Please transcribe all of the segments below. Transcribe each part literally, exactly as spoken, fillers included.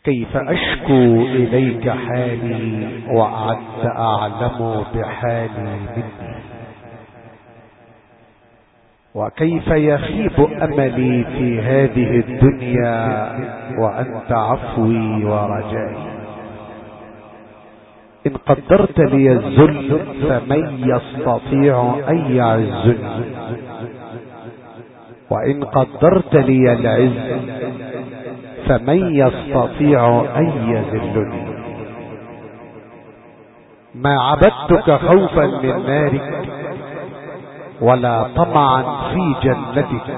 كيف أشكو إليك حالي وأنت أعلم بحالي مني، وكيف يخيب أملي في هذه الدنيا وأنت عفوي ورجائي. إن قدرت لي الذل فمن يستطيع أن يعزني، وإن قدرت لي العز فمن يستطيع أن يذلني. ما عبدتك خوفا من نارك ولا طمعا في جنتك،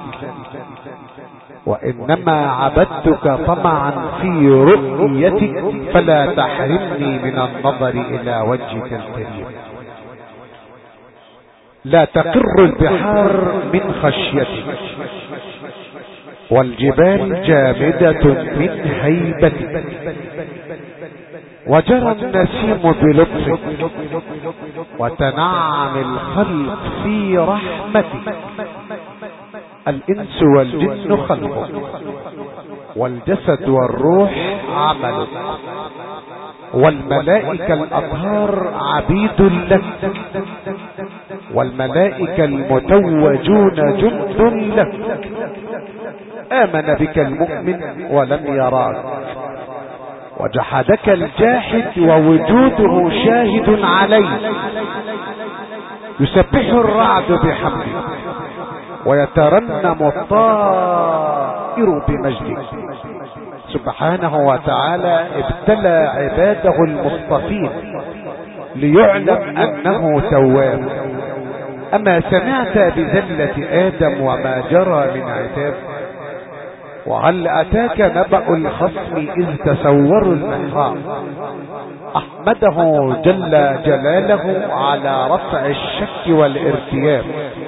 وإنما عبدتك طمعا في رؤيتك، فلا تحرمني من النظر إلى وجهك الكريم. لا تقر البحار من خشيتك، والجبال جامدة من هيبتك، وجرى النسيم بلطفك، وتنعم الخلق في رحمتك. الإنس والجن خلقك، والجسد والروح عملك، والملائكة الأطهار عبيد لك، والملائكة المتوجون جند لك. آمن بك المؤمن ولم يراك، وجحدك الجاحد ووجوده شاهد عليه. يسبح الرعد بحمده ويترنم الطائر بمجده. سبحانه وتعالى ابتلى عباده المصطفين ليعلم أنه تواب. أما سمعت بذلة آدم وما جرى من عتاب؟ وهل أتاك نبأ الخصم إذ تسوروا المحراب؟ أحمده جل جلاله على رفع الشك والارتياب،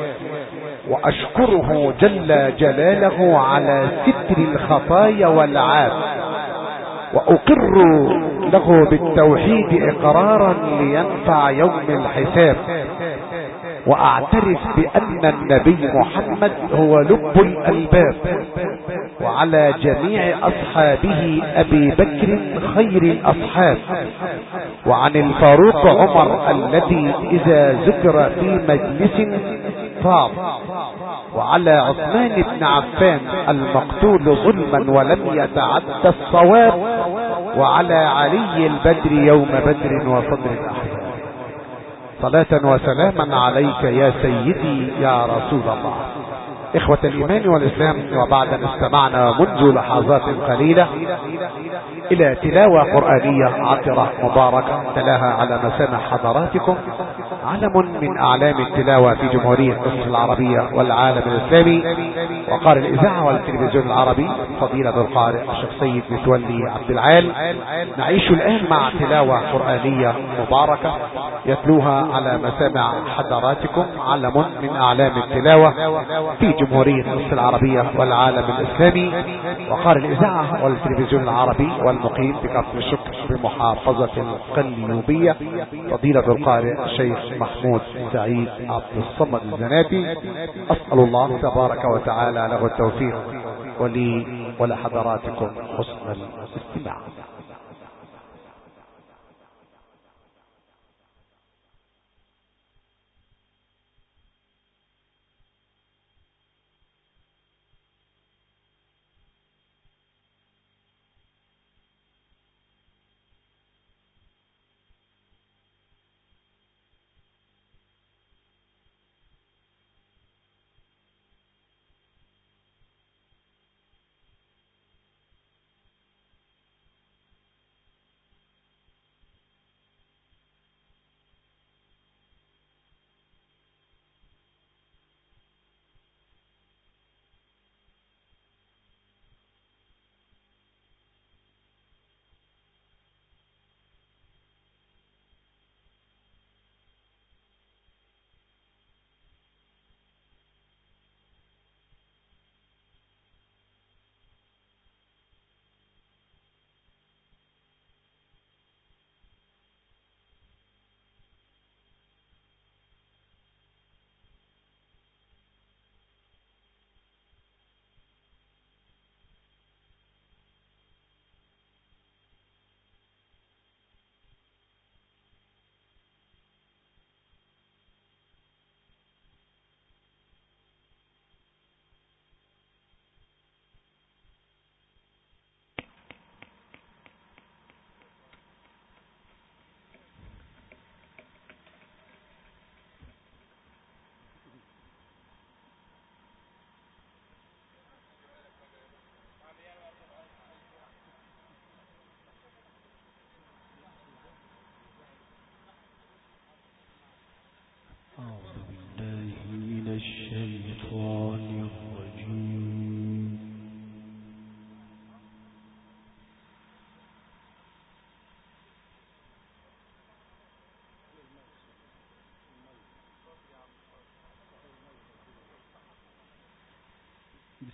وأشكره جل جلاله على ستر الخطايا والعاب، وأقر له بالتوحيد إقرارا لينفع يوم الحساب، وأعترف بأن النبي محمد هو لب الألباب، وعلى جميع أصحابه أبي بكر خير الأصحاب، وعن الفاروق عمر الذي إذا ذكر في مجلس طاب، وعلى عثمان بن عفان المقتول ظلما ولم يتعدى الصواب، وعلى علي البدر يوم بدر وصدر الأحزاب. صلاة وسلاما عليك يا سيدي يا رسول الله. إخوة الإيمان والإسلام، وبعد أن استمعنا منذ لحظات قليلة إلى تلاوة قرآنية عطرة مباركة تلاها على مسامع حضراتكم علم من أعلام التلاوة في جمهورية مصر العربية والعالم الإسلامي، وقارئ الإذاعة والتلفزيون العربي فضيلة القارئ الشيخ سيد متولي عبد العال. نعيش الآن مع تلاوة قرآنية مباركة يتلوها على مسامع حضراتكم علم من أعلام التلاوة في جمهورية مصر العربية والعالم الإسلامي، وقارئ الإذاعة والتلفزيون العربي والمقيم في كفر الشكر بمحافظة القليوبية فضيلة القارئ الشيخ محمود سعيد عبد الصمد الزناتي. أسأل الله تبارك وتعالى له التوفيق ولي ولحضراتكم حسن الاستماع.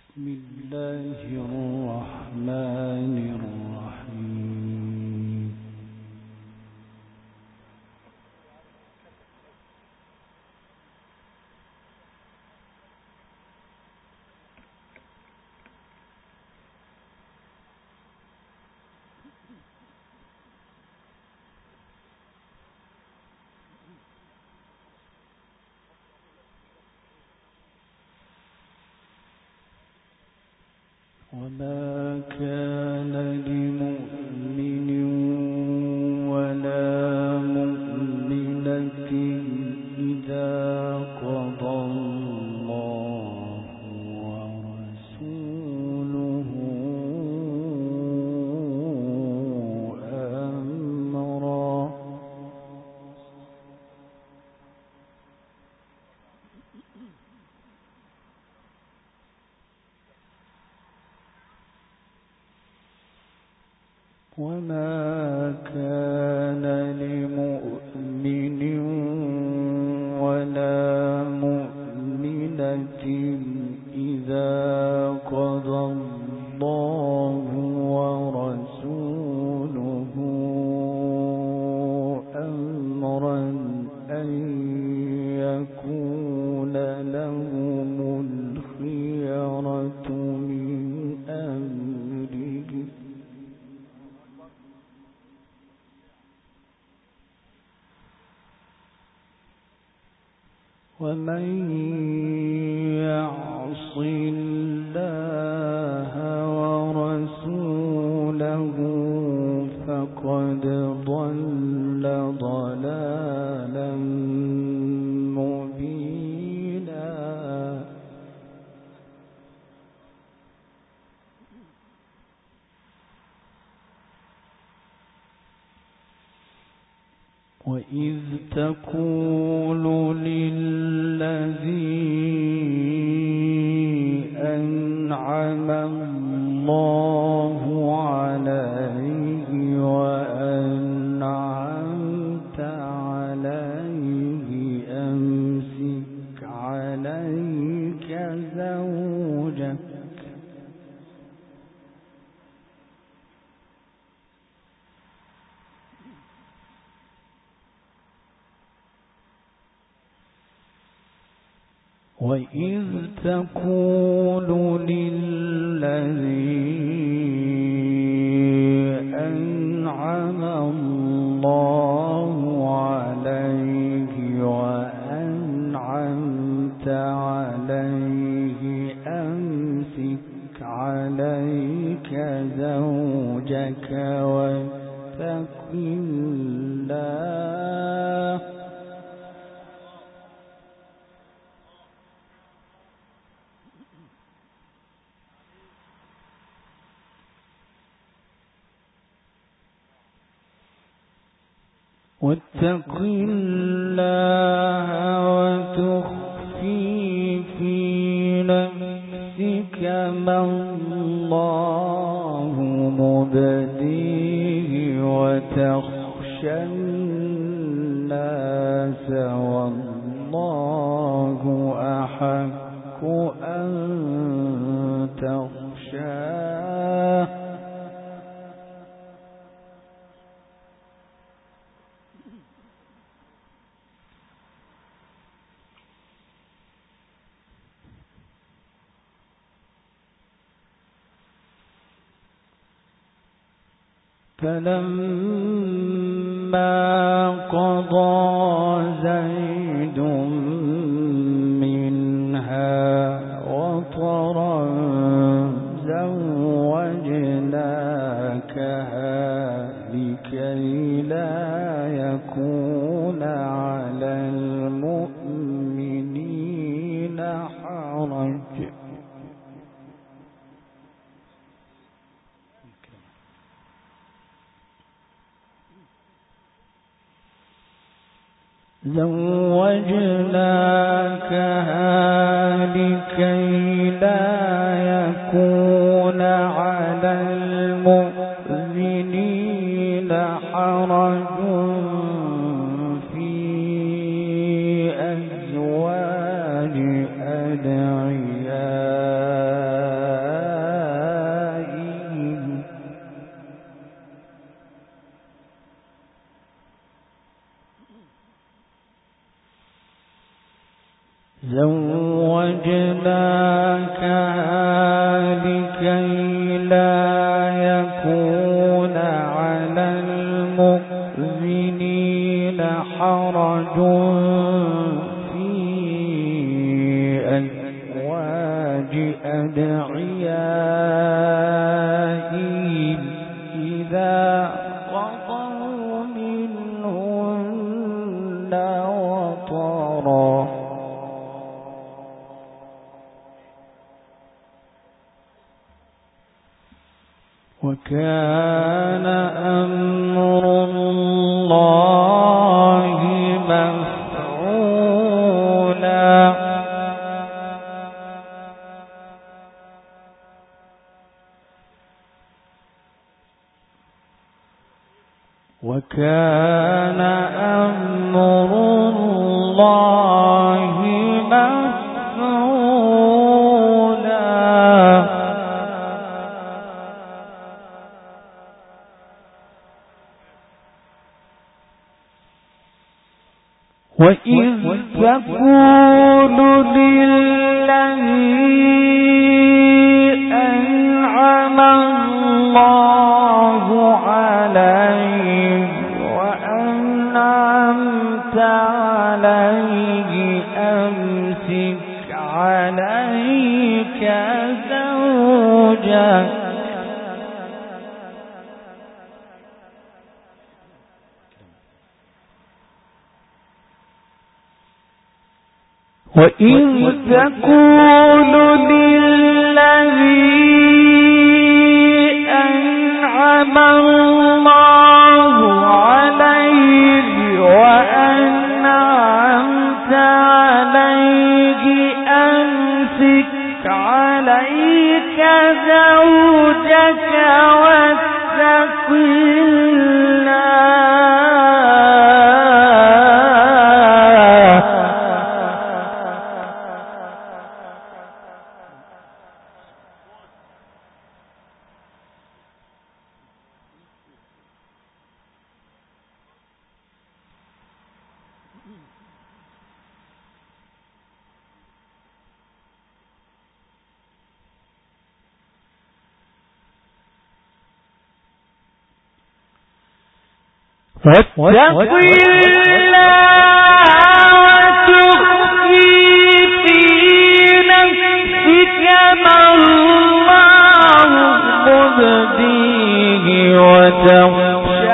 بسم الله الرحمن الرحيم. وما كان لمؤمن ولا مؤمنة إذا قضى الله ورسوله أمرا وما كان لمؤمن ولا مؤمنة إذا قضى الله ورسوله أمرا أن يكون لهم الخيرة من أمره ومن يعص الله ورسوله فقد ضل ضلالا مبينا وإذ تقول للذي أنعم الله عليه وأنعمت عليه أمسك عليك زوجك وإذ تقول للذي أنعم الله عليه وأنعمت عليه أمسك عليك زوجك واتق الله واتق الله وتخفي في نفسك ما الله مبديه وتخشى الناس والله أحق أن تخشاه فلما قضى زيد منها وطرا زوجناكها لكي لا يكون على المؤمنين حرج زوجناكها لكي لا يكون على المؤمنين حرج في أزواج أدعيائهم زوجناكها لكي لا يكون على المؤمنين حرج في أزواج أدعيائهم إذا قضوا منهن وطرا. وكان أمر الله مفعولا. وكان أمر الله مفعولا. وإذ تقول للذي أنعم الله عليه وأنعمت عليه أمسك عليك زوجك وإذ تقول للذي أنعم الله عليه وأنعمت عليه أمسك عليك زوجك واتق واتق الله وتخفي في نفسك ما الله مبديه وتخشى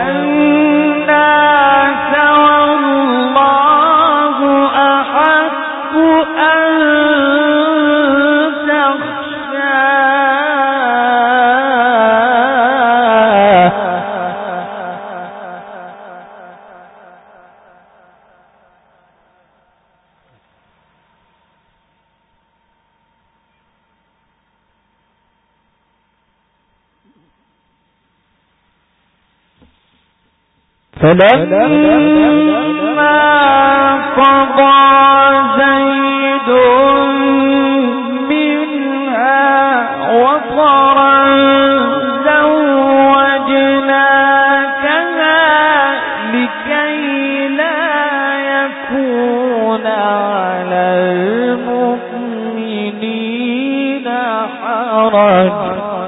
الناس والله أحق أن فلما قضى زيد منها وطرا زوجناكها لكي لا يكون على المؤمنين حرج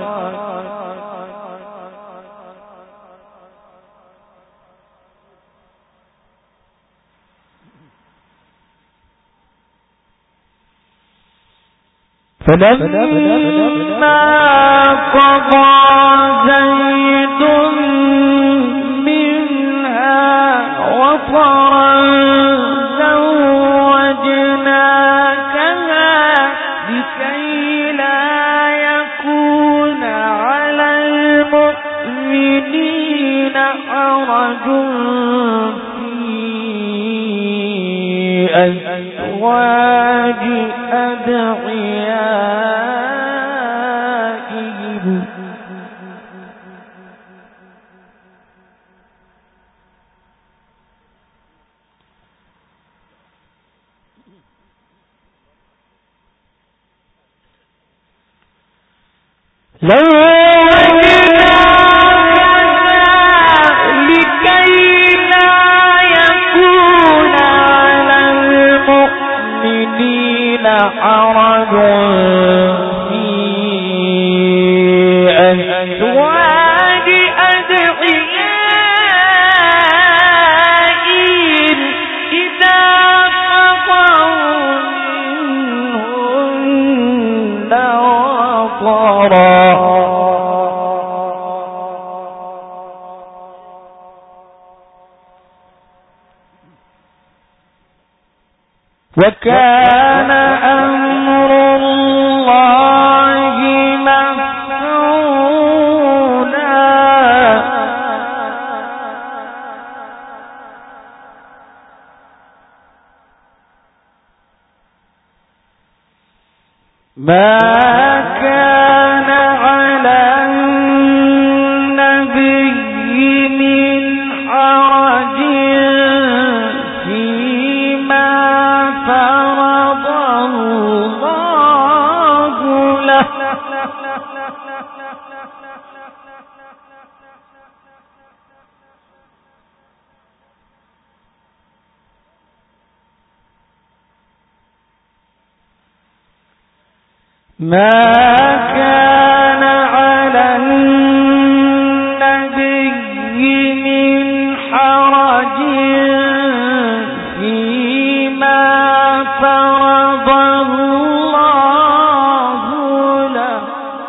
فلما قضى زيد منها وطرا زوجناكها لكي لا يكون على المؤمنين حرج في أزواج أدعيائهم لو لكي لا يكون على المؤمنين حرج في أزواج أدعيائهم إذا قضوا منهن وطرا. وكان أمر الله مفعولا. ما كان على النبي من حرج فيما فرض الله له. ما كان على النبي من حرج فيما فرض الله له.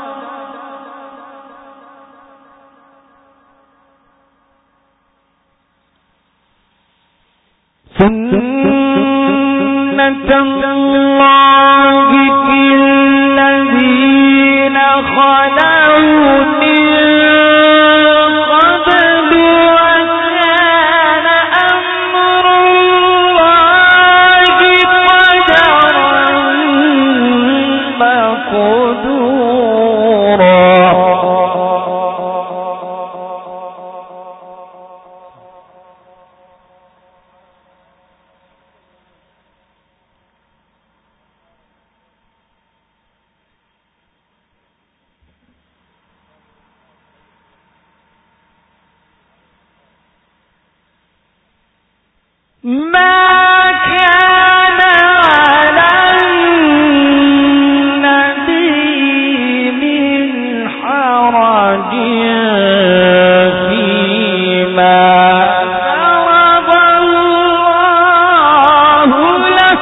سنة الله في الذين خلوا من قبل وكان أمر الله قدرا مقدورا. ما كان على النبي من حرج فيما فرض الله له.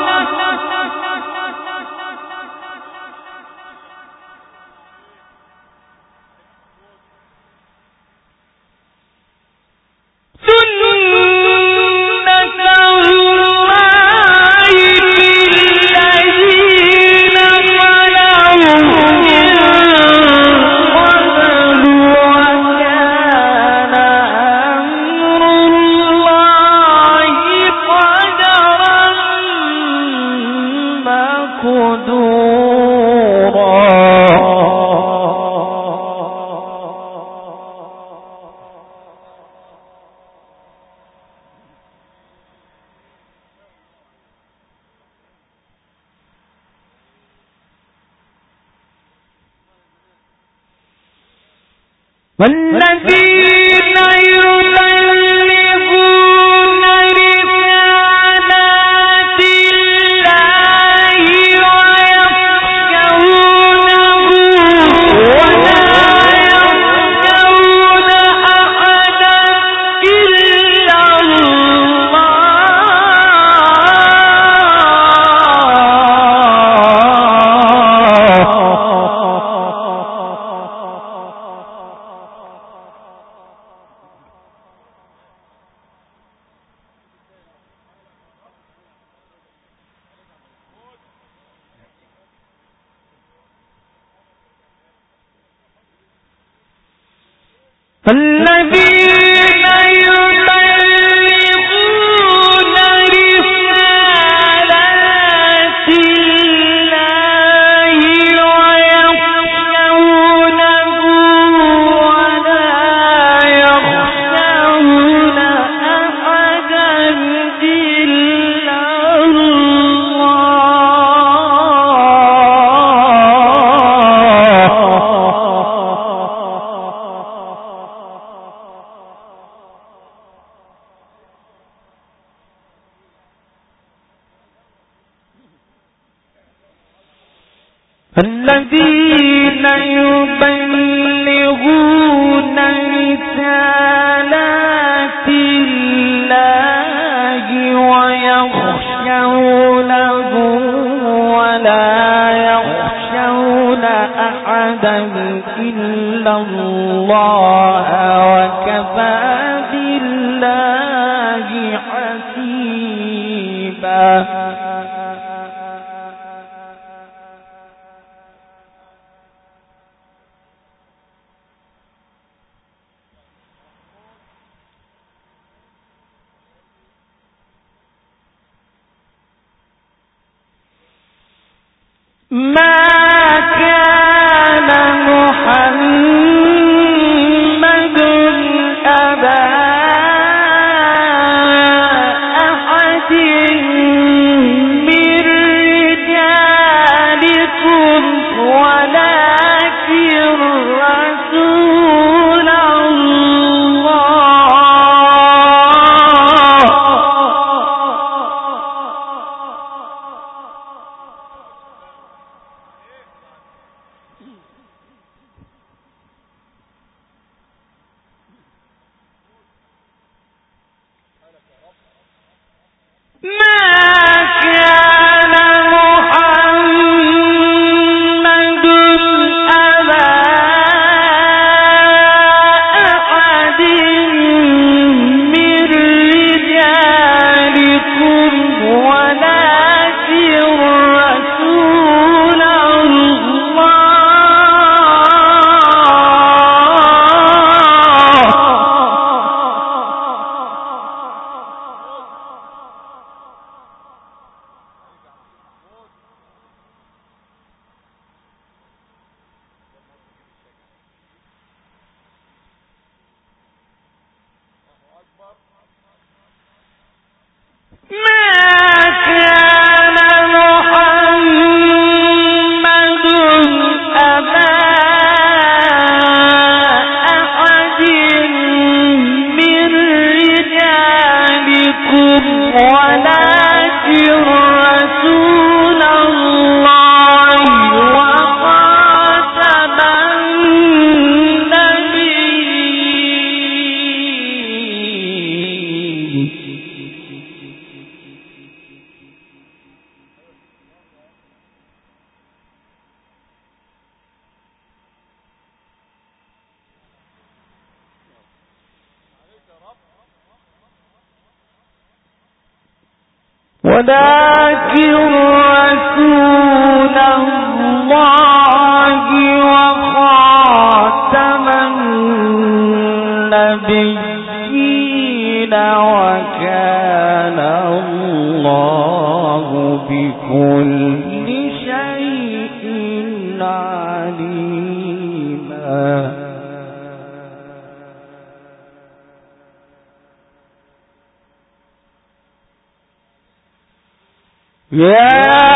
والذين يبلغون رسالات الله ويخشونه ولا يخشون أحدا إلا فالذين يبلغون رسالات الله ويخشونه ولا يخشون أحدا إلا الله. الذين يبلغون رسالات الله ويخشونه ولا يخشون أحدا إلا الله وكفى بالله حسيبا. ما كان محمد أبا أحد من رجالكم ولكن رسول ولكن رسول الله وخاتم النبيين وكان الله بكل شيء عليما. يا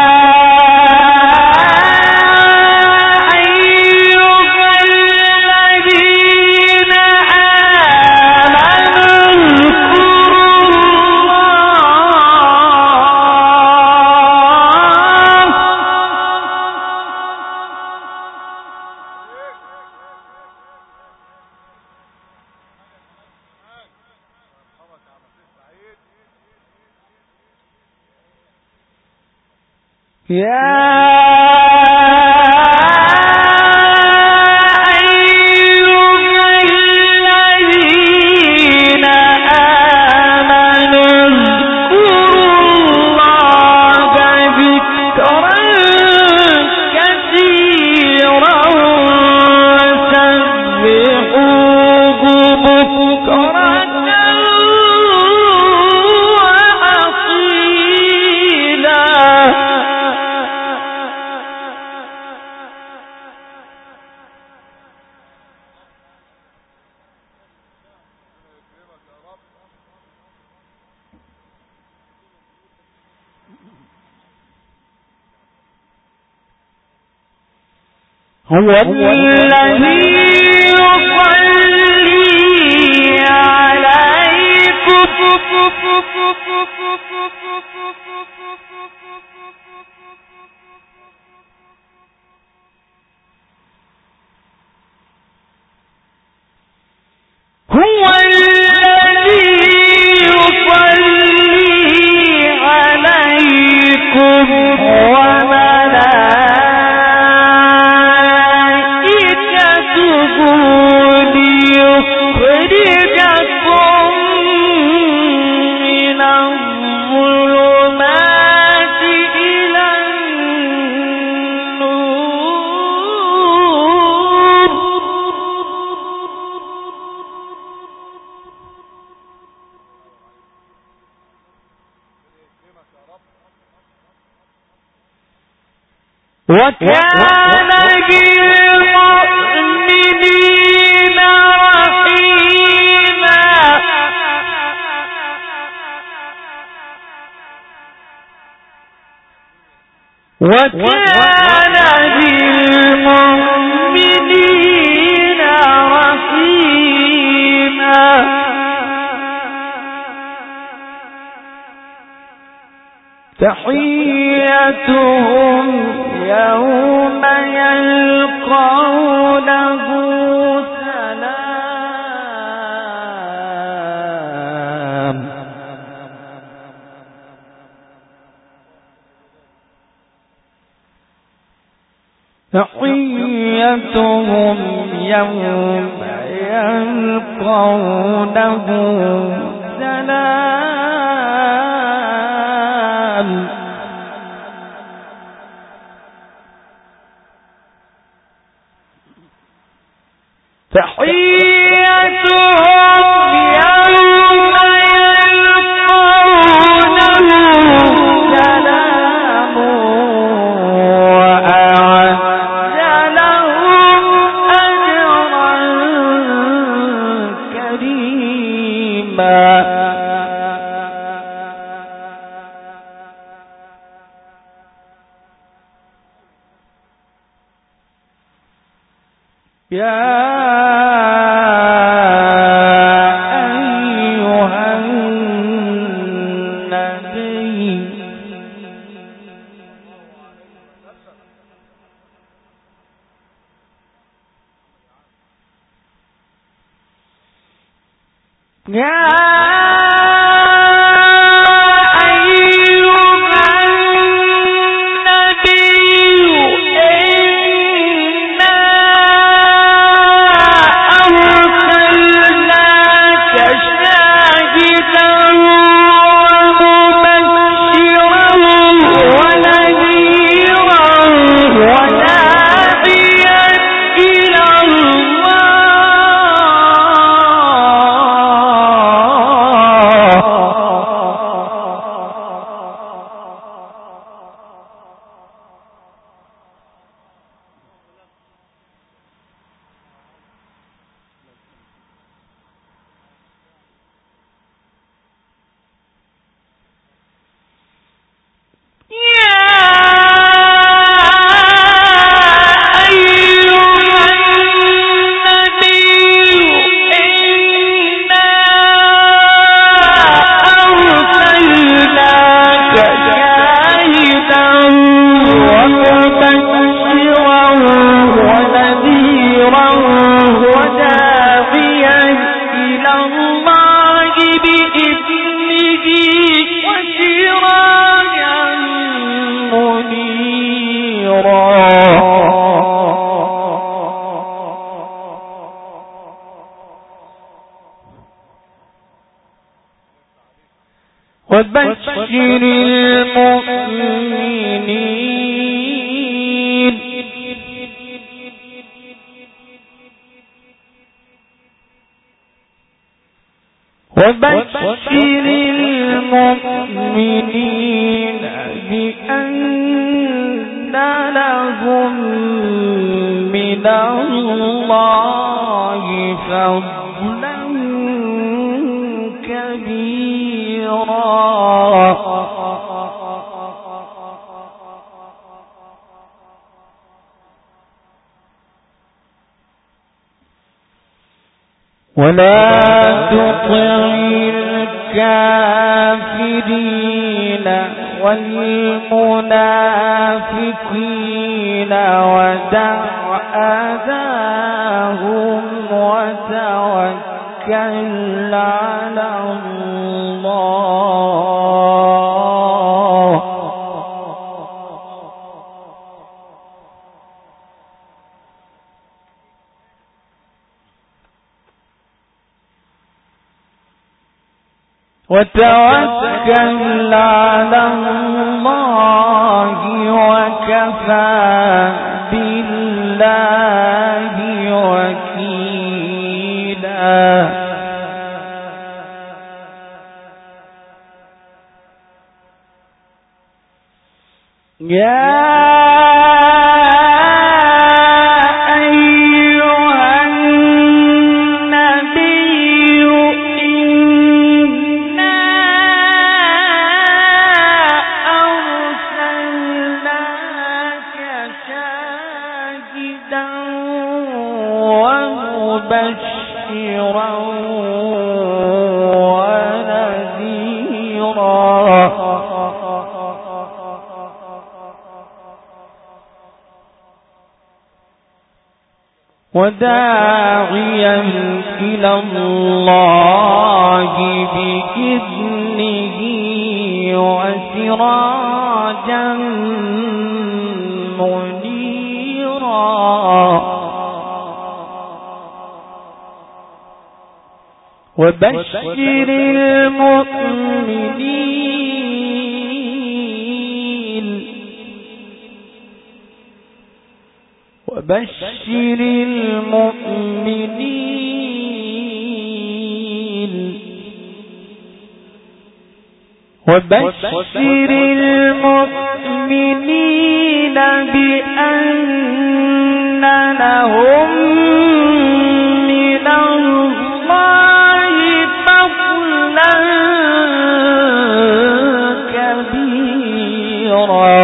هو الذي يصلي عليكم هو الذي يصلي عليكم وملائكته ليخرجكم من الظلمات إلى النور. وكان بالمؤمنين رحيما. وكان بالمؤمنين رحيما. تحيتهم يوم يلقونه سلام. تحيتهم يوم يلقونه سلام. تحيتهم يوم يلقونه سلام وأعد لهم أجرا كريما. يا أيها النبي يا وبشر المؤمنين وبشر المؤمنين بأن لهم من الله فضلا كبيرا. ولا تطع الكافرين والمنافقين ودع أذاهم وتوكل على الله وتوكل على الله وكفى بالله وكيلا يا وداعيا إلى الله بإذنه وسراجا منيرا وبشر المؤمنين وبشر المؤمنين وبشر المؤمنين بأن لهم من الله فضلا كبيرا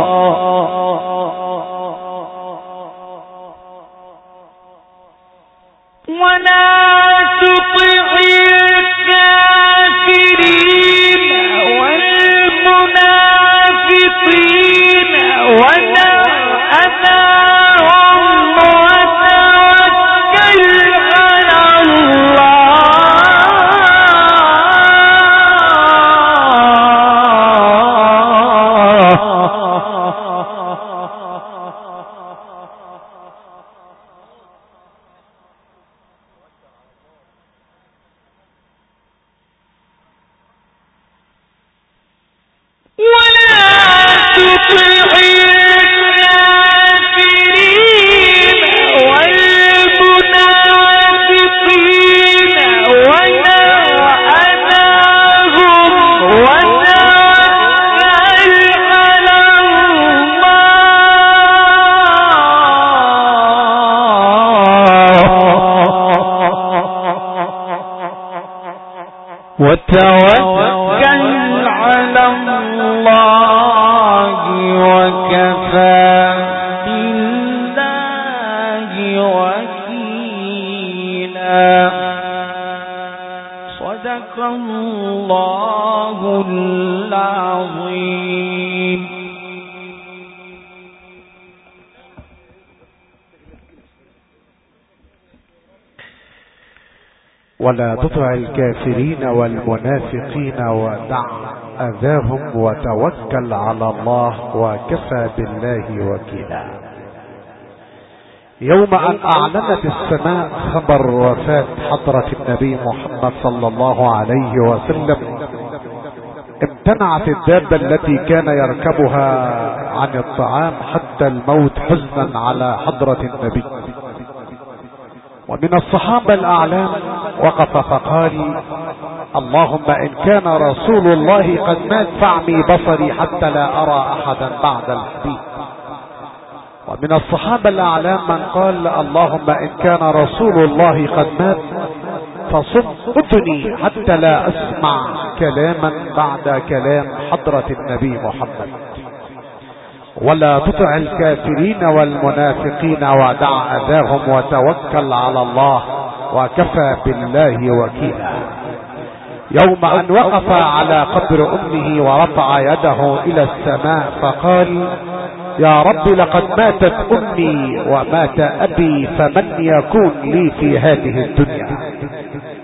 وتوكل على الله وكفى بالله وكيلا. صدق الله العظيم. ولا تطع الكافرين والمنافقين ودع أذاهم وتوكل على الله وكفى بالله وكيلا. يوم أن أعلنت السماء خبر وفاة حضرة النبي محمد صلى الله عليه وسلم، امتنعت الدابة التي كان يركبها عن الطعام حتى الموت حزنا على حضرة النبي. ومن الصحابة الأعلام وقف فقال: اللهم إن كان رسول الله قد مات فاعمي بصري حتى لا أرى أحدا بعد الحديث. ومن الصحابة الأعلام من قال: اللهم إن كان رسول الله قد مات فصم أذني حتى لا أسمع كلاما بعد كلام حضرة النبي محمد. ولا تطع الكافرين والمنافقين ودع أذاهم وتوكل على الله وكفى بالله وكيلا. يوم أن وقف على قبر أمه ورفع يده إلى السماء فقال: يا رب لقد ماتت أمي ومات أبي، فمن يكون لي في هذه الدنيا؟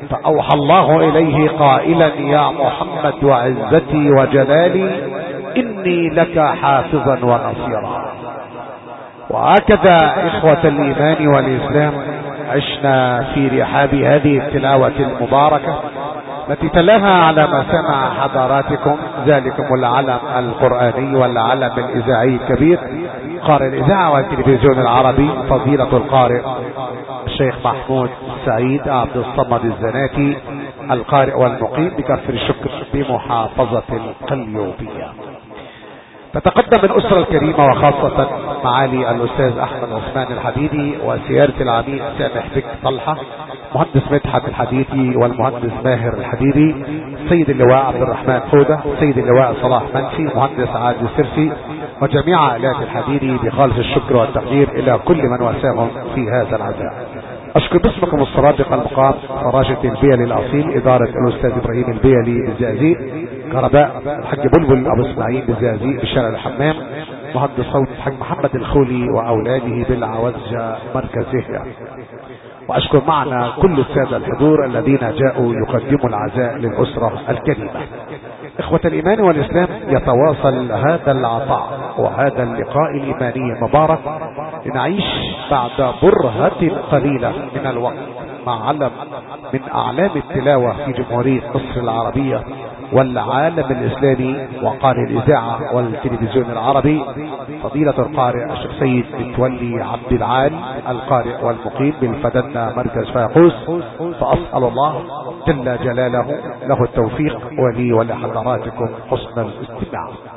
فأوحى الله إليه قائلا يا محمد وعزتي وجلالي إني لك حافظا ونصيرا. وهكذا إخوة الإيمان والإسلام عشنا في رحاب هذه التلاوة المباركة التي تلاها على مسامع حضراتكم ذلكم العلم القرآني والعلم الإذاعي الكبير، قارئ الإذاعة والتلفزيون العربي فضيلة القارئ الشيخ محمود سعيد عبد الصمد الزناتي، القارئ والمقيم بكفر الشكر بمحافظة القليوبية. تتقدم الأسرة الكريمة وخاصة معالي الأستاذ أحمد عثمان الحديدي وسيادة العميد سامح بك طلحة، مهندس مدحت الحديدي والمهندس ماهر الحديدي، سيد اللواء عبد الرحمن فودة، سيد اللواء صلاح منسي، مهندس عادل السرسي، وجميع عائلات الحديدي بخالص الشكر والتقدير إلى كل من واساهم في هذا العزاء. أشكر باسمكم الصرادق المقام فراشة البيلي الأصيل، إدارة الأستاذ إبراهيم البيلي بالزقازيق، كهرباء الحاج بلبل أبو إسماعيل بالزقازيق بشارع الحمام، مهندس صوت الحاج محمد الخولي وأولاده بالعوزة مركزية. وأشكر معنا كل السادة الحضور الذين جاءوا يقدموا العزاء للأسرة الكريمة. إخوة الإيمان والإسلام، يتواصل هذا العطاء وهذا اللقاء الإيماني المبارك لنعيش بعد برهة قليلة من الوقت مع علم من أعلام التلاوة في جمهورية مصر العربية والعالم الإسلامي وقارئ الإذاعة والتلفزيون العربي، فضيلة القارئ الشيخ سيد متولي عبد العال، القارئ والمقيم بالفدنة مركز فاقوس. فأسأل الله جل جلاله له التوفيق ولي ولحضراتكم حسن الاستماع.